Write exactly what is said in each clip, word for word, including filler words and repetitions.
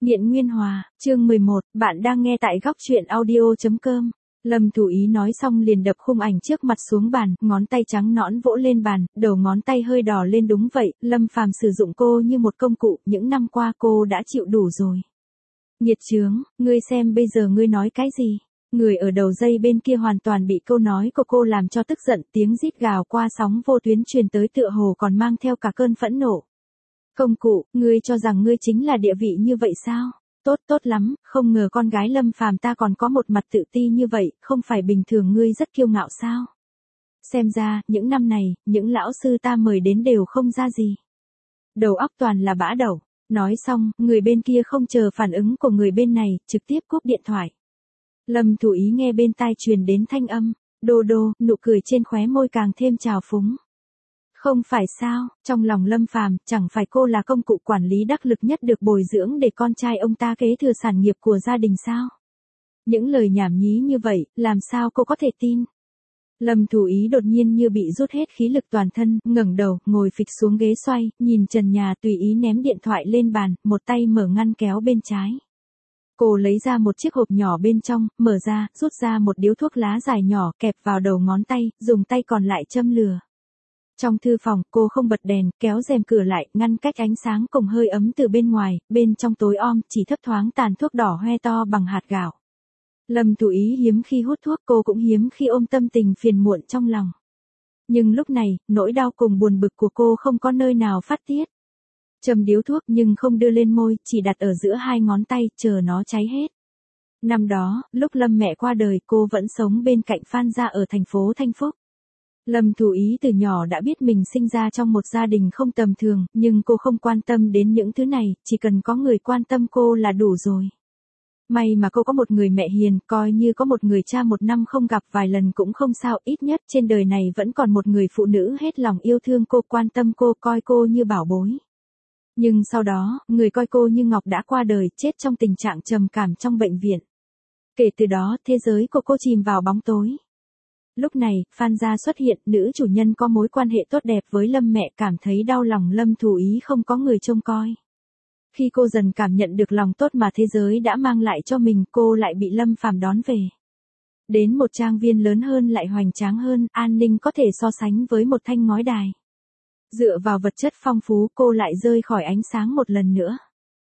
Nghiện Nguyên Hòa, chương mười một, bạn đang nghe tại góc truyện audio chấm com. Lâm Thủ Ý nói xong liền đập khung ảnh trước mặt xuống bàn, ngón tay trắng nõn vỗ lên bàn, đầu ngón tay hơi đỏ lên. Đúng vậy, Lâm Phàm sử dụng cô như một công cụ, những năm qua cô đã chịu đủ rồi. Nghiệt chướng, ngươi xem bây giờ ngươi nói cái gì? Người ở đầu dây bên kia hoàn toàn bị câu nói của cô làm cho tức giận, tiếng rít gào qua sóng vô tuyến truyền tới tựa hồ còn mang theo cả cơn phẫn nộ. Công cụ, ngươi cho rằng ngươi chính là địa vị như vậy sao? Tốt tốt lắm, không ngờ con gái Lâm Phàm ta còn có một mặt tự ti như vậy, không phải bình thường ngươi rất kiêu ngạo sao? Xem ra, những năm này, những lão sư ta mời đến đều không ra gì. Đầu óc toàn là bã đẩu. Nói xong, người bên kia không chờ phản ứng của người bên này, trực tiếp cúp điện thoại. Lâm Thủ Ý nghe bên tai truyền đến thanh âm, đô đô, nụ cười trên khóe môi càng thêm trào phúng. Không phải sao, trong lòng Lâm Phàm, chẳng phải cô là công cụ quản lý đắc lực nhất được bồi dưỡng để con trai ông ta kế thừa sản nghiệp của gia đình sao? Những lời nhảm nhí như vậy, làm sao cô có thể tin? Lâm Thủ Ý đột nhiên như bị rút hết khí lực toàn thân, ngẩng đầu, ngồi phịch xuống ghế xoay, nhìn trần nhà tùy ý ném điện thoại lên bàn, một tay mở ngăn kéo bên trái. Cô lấy ra một chiếc hộp nhỏ bên trong, mở ra, rút ra một điếu thuốc lá dài nhỏ, kẹp vào đầu ngón tay, dùng tay còn lại châm lửa. Trong thư phòng, cô không bật đèn, kéo rèm cửa lại, ngăn cách ánh sáng cùng hơi ấm từ bên ngoài, bên trong tối om, chỉ thấp thoáng tàn thuốc đỏ hoe to bằng hạt gạo. Lâm Thủ Ý hiếm khi hút thuốc, cô cũng hiếm khi ôm tâm tình phiền muộn trong lòng. Nhưng lúc này, nỗi đau cùng buồn bực của cô không có nơi nào phát tiết. Châm điếu thuốc nhưng không đưa lên môi, chỉ đặt ở giữa hai ngón tay, chờ nó cháy hết. Năm đó, lúc Lâm mẹ qua đời, cô vẫn sống bên cạnh Phan gia ở thành phố Thanh Phúc. Lâm Thủ Ý từ nhỏ đã biết mình sinh ra trong một gia đình không tầm thường, nhưng cô không quan tâm đến những thứ này, chỉ cần có người quan tâm cô là đủ rồi. May mà cô có một người mẹ hiền, coi như có một người cha một năm không gặp vài lần cũng không sao, ít nhất trên đời này vẫn còn một người phụ nữ hết lòng yêu thương cô, quan tâm cô, coi cô như bảo bối. Nhưng sau đó, người coi cô như ngọc đã qua đời, chết trong tình trạng trầm cảm trong bệnh viện. Kể từ đó, thế giới của cô chìm vào bóng tối. Lúc này, Phan gia xuất hiện, nữ chủ nhân có mối quan hệ tốt đẹp với Lâm mẹ, cảm thấy đau lòng Lâm Thủ Ý không có người trông coi. Khi cô dần cảm nhận được lòng tốt mà thế giới đã mang lại cho mình, cô lại bị Lâm Phàm đón về. Đến một trang viên lớn hơn lại hoành tráng hơn, an ninh có thể so sánh với một thanh ngói đài. Dựa vào vật chất phong phú, cô lại rơi khỏi ánh sáng một lần nữa.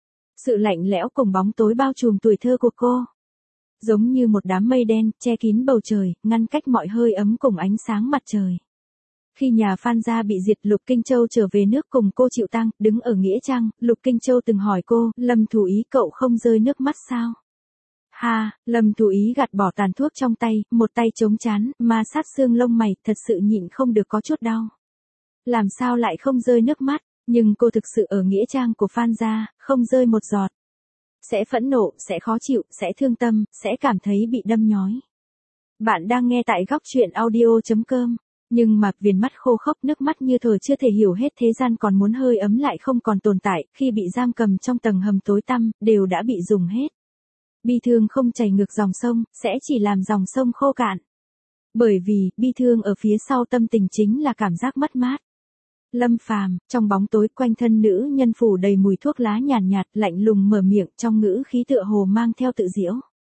Sự lạnh lẽo cùng bóng tối bao trùm tuổi thơ của cô. Giống như một đám mây đen, che kín bầu trời, ngăn cách mọi hơi ấm cùng ánh sáng mặt trời. Khi nhà Phan gia bị diệt, Lục Kinh Châu trở về nước cùng cô chịu tang, đứng ở nghĩa trang, Lục Kinh Châu từng hỏi cô, Lâm Thủ Ý cậu không rơi nước mắt sao? Ha, Lâm Thủ Ý gạt bỏ tàn thuốc trong tay, một tay chống trán, ma sát xương lông mày, thật sự nhịn không được có chút đau. Làm sao lại không rơi nước mắt, nhưng cô thực sự ở nghĩa trang của Phan gia, không rơi một giọt. Sẽ phẫn nộ, sẽ khó chịu, sẽ thương tâm, sẽ cảm thấy bị đâm nhói. Bạn đang nghe tại góc truyện audio chấm com. Nhưng mà, viền mắt khô khốc, nước mắt như thờ chưa thể hiểu hết thế gian còn muốn hơi ấm lại không còn tồn tại, khi bị giam cầm trong tầng hầm tối tăm, đều đã bị dùng hết. Bi thương không chảy ngược dòng sông, sẽ chỉ làm dòng sông khô cạn. Bởi vì, bi thương ở phía sau tâm tình chính là cảm giác mất mát. Lâm Phàm, trong bóng tối quanh thân nữ nhân phủ đầy mùi thuốc lá nhàn nhạt, nhạt, lạnh lùng mở miệng, trong ngữ khí tựa hồ mang theo tự giễu.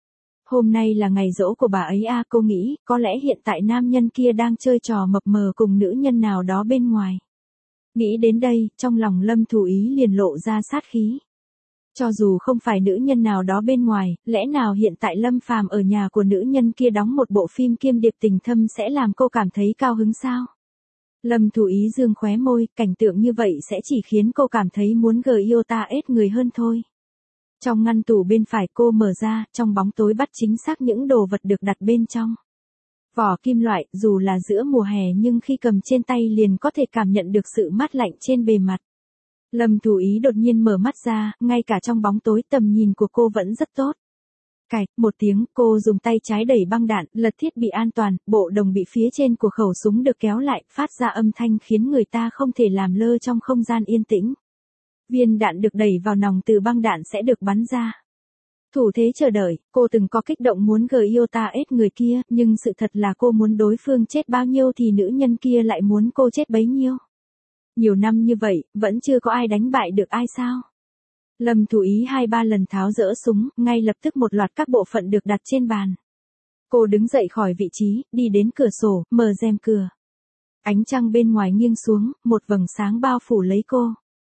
Hôm nay là ngày giỗ của bà ấy à, cô nghĩ, có lẽ hiện tại nam nhân kia đang chơi trò mập mờ cùng nữ nhân nào đó bên ngoài. Nghĩ đến đây, trong lòng Lâm Thủ Ý liền lộ ra sát khí. Cho dù không phải nữ nhân nào đó bên ngoài, lẽ nào hiện tại Lâm Phàm ở nhà của nữ nhân kia đóng một bộ phim kiêm điệp tình thâm sẽ làm cô cảm thấy cao hứng sao? Lâm Thủ Ý dương khóe môi, cảnh tượng như vậy sẽ chỉ khiến cô cảm thấy muốn gờ yêu ta ết người hơn thôi. Trong ngăn tủ bên phải cô mở ra, trong bóng tối bắt chính xác những đồ vật được đặt bên trong. Vỏ kim loại, dù là giữa mùa hè nhưng khi cầm trên tay liền có thể cảm nhận được sự mát lạnh trên bề mặt. Lâm Thủ Ý đột nhiên mở mắt ra, ngay cả trong bóng tối tầm nhìn của cô vẫn rất tốt. Cạch, một tiếng, cô dùng tay trái đẩy băng đạn, lật thiết bị an toàn, bộ đồng bị phía trên của khẩu súng được kéo lại, phát ra âm thanh khiến người ta không thể làm lơ trong không gian yên tĩnh. Viên đạn được đẩy vào nòng từ băng đạn sẽ được bắn ra. Thủ thế chờ đợi, cô từng có kích động muốn gờ yêu ta ết người kia, nhưng sự thật là cô muốn đối phương chết bao nhiêu thì nữ nhân kia lại muốn cô chết bấy nhiêu. Nhiều năm như vậy, vẫn chưa có ai đánh bại được ai sao? Lâm Thủ Ý hai ba lần tháo dỡ súng, ngay lập tức một loạt các bộ phận được đặt trên bàn. Cô đứng dậy khỏi vị trí, đi đến cửa sổ, mở rèm cửa. Ánh trăng bên ngoài nghiêng xuống, một vầng sáng bao phủ lấy cô.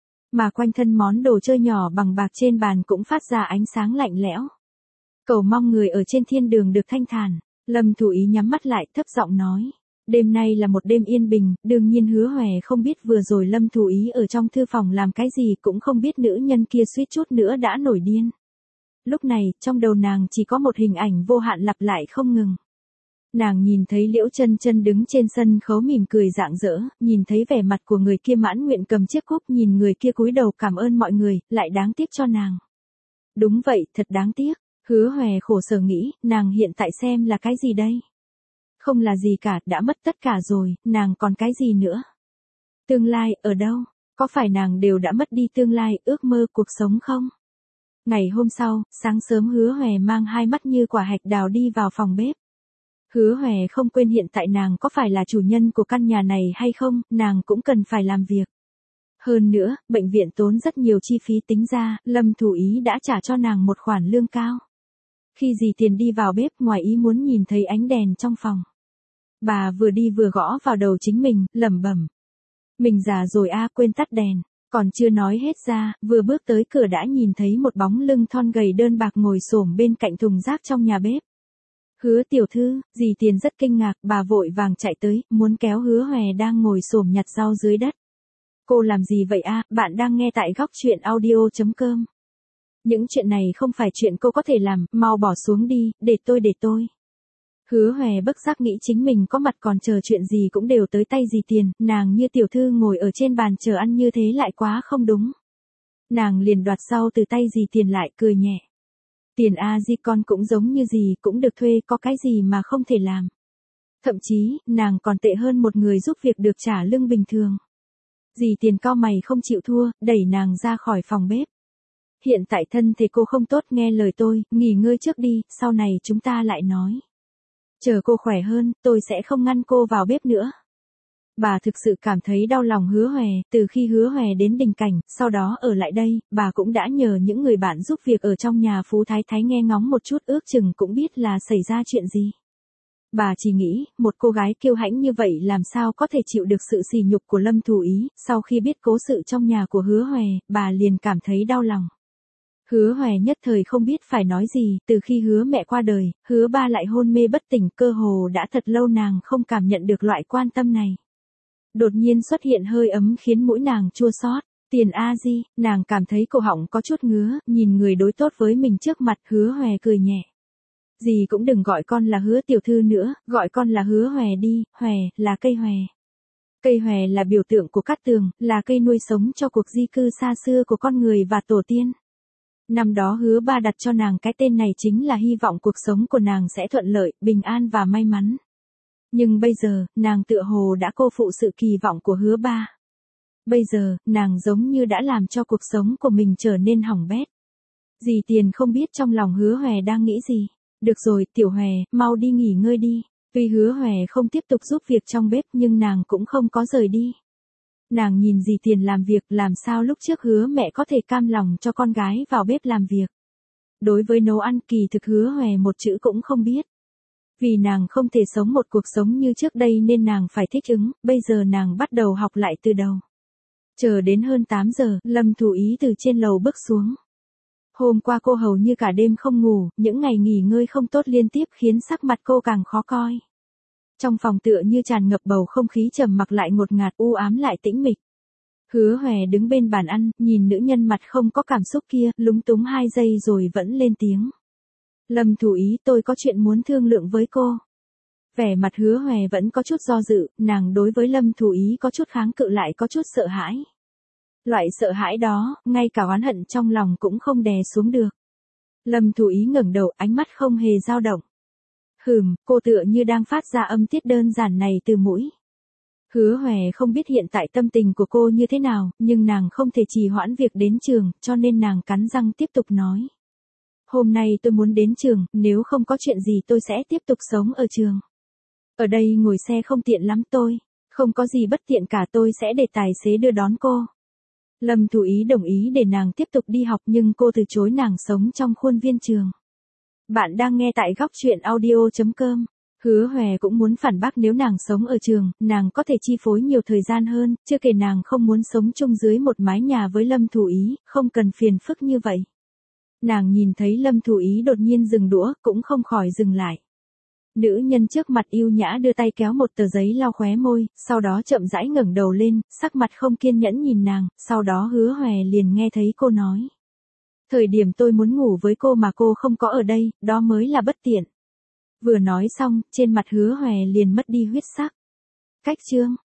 Mà quanh thân món đồ chơi nhỏ bằng bạc trên bàn cũng phát ra ánh sáng lạnh lẽo. Cầu mong người ở trên thiên đường được thanh thản. Lâm Thủ Ý nhắm mắt lại, thấp giọng nói. Đêm nay là một đêm yên bình, đương nhiên Hứa Hòe không biết vừa rồi Lâm Thủ Ý ở trong thư phòng làm cái gì, cũng không biết nữ nhân kia suýt chút nữa đã nổi điên. Lúc này, trong đầu nàng chỉ có một hình ảnh vô hạn lặp lại không ngừng. Nàng nhìn thấy Liễu Chân Chân đứng trên sân khấu mỉm cười rạng rỡ, nhìn thấy vẻ mặt của người kia mãn nguyện cầm chiếc cúp, nhìn người kia cúi đầu cảm ơn mọi người, lại đáng tiếc cho nàng. Đúng vậy, thật đáng tiếc. Hứa Hòe khổ sở nghĩ, nàng hiện tại xem là cái gì đây? Không là gì cả, đã mất tất cả rồi, nàng còn cái gì nữa? Tương lai, ở đâu? Có phải nàng đều đã mất đi tương lai, ước mơ cuộc sống không? Ngày hôm sau, sáng sớm Hứa Hòe mang hai mắt như quả hạch đào đi vào phòng bếp. Hứa Hòe không quên hiện tại nàng có phải là chủ nhân của căn nhà này hay không, nàng cũng cần phải làm việc. Hơn nữa, bệnh viện tốn rất nhiều chi phí, tính ra, Lâm Thủ Ý đã trả cho nàng một khoản lương cao. Khi dì Tiền đi vào bếp, ngoài ý muốn nhìn thấy ánh đèn trong phòng. Bà vừa đi vừa gõ vào đầu chính mình, lẩm bẩm. Mình già rồi a, quên tắt đèn. Còn chưa nói hết ra, vừa bước tới cửa đã nhìn thấy một bóng lưng thon gầy đơn bạc ngồi xổm bên cạnh thùng rác trong nhà bếp. Hứa tiểu thư, dì Tiền rất kinh ngạc, bà vội vàng chạy tới, muốn kéo Hứa Hòe đang ngồi xổm nhặt rau dưới đất. Cô làm gì vậy a? Bạn đang nghe tại góc truyện audio chấm com. Những chuyện này không phải chuyện cô có thể làm, mau bỏ xuống đi, để tôi để tôi. Hứa Hòe bất giác nghĩ chính mình có mặt còn chờ chuyện gì cũng đều tới tay dì Tiền, nàng như tiểu thư ngồi ở trên bàn chờ ăn như thế lại quá không đúng. Nàng liền đoạt rau từ tay dì Tiền lại, cười nhẹ. Tiền a di, con cũng giống như dì, cũng được thuê, có cái gì mà không thể làm. Thậm chí, nàng còn tệ hơn một người giúp việc được trả lương bình thường. Dì Tiền cau mày không chịu thua, đẩy nàng ra khỏi phòng bếp. Hiện tại thân thể cô không tốt, nghe lời tôi, nghỉ ngơi trước đi, sau này chúng ta lại nói. Chờ cô khỏe hơn, tôi sẽ không ngăn cô vào bếp nữa. Bà thực sự cảm thấy đau lòng Hứa Hòe, từ khi Hứa Hòe đến Đình Cảnh, sau đó ở lại đây, bà cũng đã nhờ những người bạn giúp việc ở trong nhà Phú Thái Thái nghe ngóng một chút, ước chừng cũng biết là xảy ra chuyện gì. Bà chỉ nghĩ, một cô gái kiêu hãnh như vậy làm sao có thể chịu được sự sỉ nhục của Lâm Thủ Ý, sau khi biết cố sự trong nhà của Hứa Hòe, bà liền cảm thấy đau lòng. Hứa Hòe nhất thời không biết phải nói gì, từ khi Hứa mẹ qua đời, Hứa ba lại hôn mê bất tỉnh, cơ hồ đã thật lâu nàng không cảm nhận được loại quan tâm này. Đột nhiên xuất hiện hơi ấm khiến mũi nàng chua xót. Tiền a di, nàng cảm thấy cổ họng có chút ngứa, nhìn người đối tốt với mình trước mặt, Hứa Hòe cười nhẹ. Dì cũng đừng gọi con là Hứa tiểu thư nữa, gọi con là Hứa Hòe đi, Hòe, là cây hòe. Cây hòe là biểu tượng của cát tường, là cây nuôi sống cho cuộc di cư xa xưa của con người và tổ tiên. Năm đó Hứa ba đặt cho nàng cái tên này chính là hy vọng cuộc sống của nàng sẽ thuận lợi, bình an và may mắn. Nhưng bây giờ, nàng tựa hồ đã cô phụ sự kỳ vọng của Hứa ba. Bây giờ, nàng giống như đã làm cho cuộc sống của mình trở nên hỏng bét. Dì Tiền không biết trong lòng Hứa Hòe đang nghĩ gì. Được rồi, tiểu Hòe, mau đi nghỉ ngơi đi. Tuy Hứa Hòe không tiếp tục giúp việc trong bếp nhưng nàng cũng không có rời đi. Nàng nhìn dì Tiền làm việc, làm sao lúc trước Hứa mẹ có thể cam lòng cho con gái vào bếp làm việc. Đối với nấu ăn, kỳ thực Hứa Hòe một chữ cũng không biết. Vì nàng không thể sống một cuộc sống như trước đây nên nàng phải thích ứng, bây giờ nàng bắt đầu học lại từ đầu. Chờ đến hơn tám giờ, Lâm Thủ Ý từ trên lầu bước xuống. Hôm qua cô hầu như cả đêm không ngủ, những ngày nghỉ ngơi không tốt liên tiếp khiến sắc mặt cô càng khó coi. Trong phòng tựa như tràn ngập bầu không khí trầm mặc lại ngột ngạt, u ám lại tĩnh mịch. Hứa Hòe đứng bên bàn ăn, nhìn nữ nhân mặt không có cảm xúc kia, lúng túng hai giây rồi vẫn lên tiếng. Lâm Thủ Ý, tôi có chuyện muốn thương lượng với cô. Vẻ mặt Hứa Hòe vẫn có chút do dự, nàng đối với Lâm Thủ Ý có chút kháng cự lại có chút sợ hãi. Loại sợ hãi đó, ngay cả oán hận trong lòng cũng không đè xuống được. Lâm Thủ Ý ngẩng đầu, ánh mắt không hề dao động. Hừm, cô tựa như đang phát ra âm tiết đơn giản này từ mũi. Hứa Hòe không biết hiện tại tâm tình của cô như thế nào, nhưng nàng không thể trì hoãn việc đến trường, cho nên nàng cắn răng tiếp tục nói. Hôm nay tôi muốn đến trường, nếu không có chuyện gì tôi sẽ tiếp tục sống ở trường. Ở đây ngồi xe không tiện lắm tôi, không có gì bất tiện cả, tôi sẽ để tài xế đưa đón cô. Lâm Thủ Ý đồng ý để nàng tiếp tục đi học nhưng cô từ chối nàng sống trong khuôn viên trường. Bạn đang nghe tại góc truyện audio chấm com. Hứa Hòe cũng muốn phản bác nếu nàng sống ở trường, nàng có thể chi phối nhiều thời gian hơn, chưa kể nàng không muốn sống chung dưới một mái nhà với Lâm Thủ Ý, không cần phiền phức như vậy. Nàng nhìn thấy Lâm Thủ Ý đột nhiên dừng đũa, cũng không khỏi dừng lại. Nữ nhân trước mặt yêu nhã đưa tay kéo một tờ giấy lau khóe môi, sau đó chậm rãi ngẩng đầu lên, sắc mặt không kiên nhẫn nhìn nàng, sau đó Hứa Hòe liền nghe thấy cô nói. Thời điểm tôi muốn ngủ với cô mà cô không có ở đây, đó mới là bất tiện. Vừa nói xong, trên mặt Hứa Hòe liền mất đi huyết sắc. Cách chương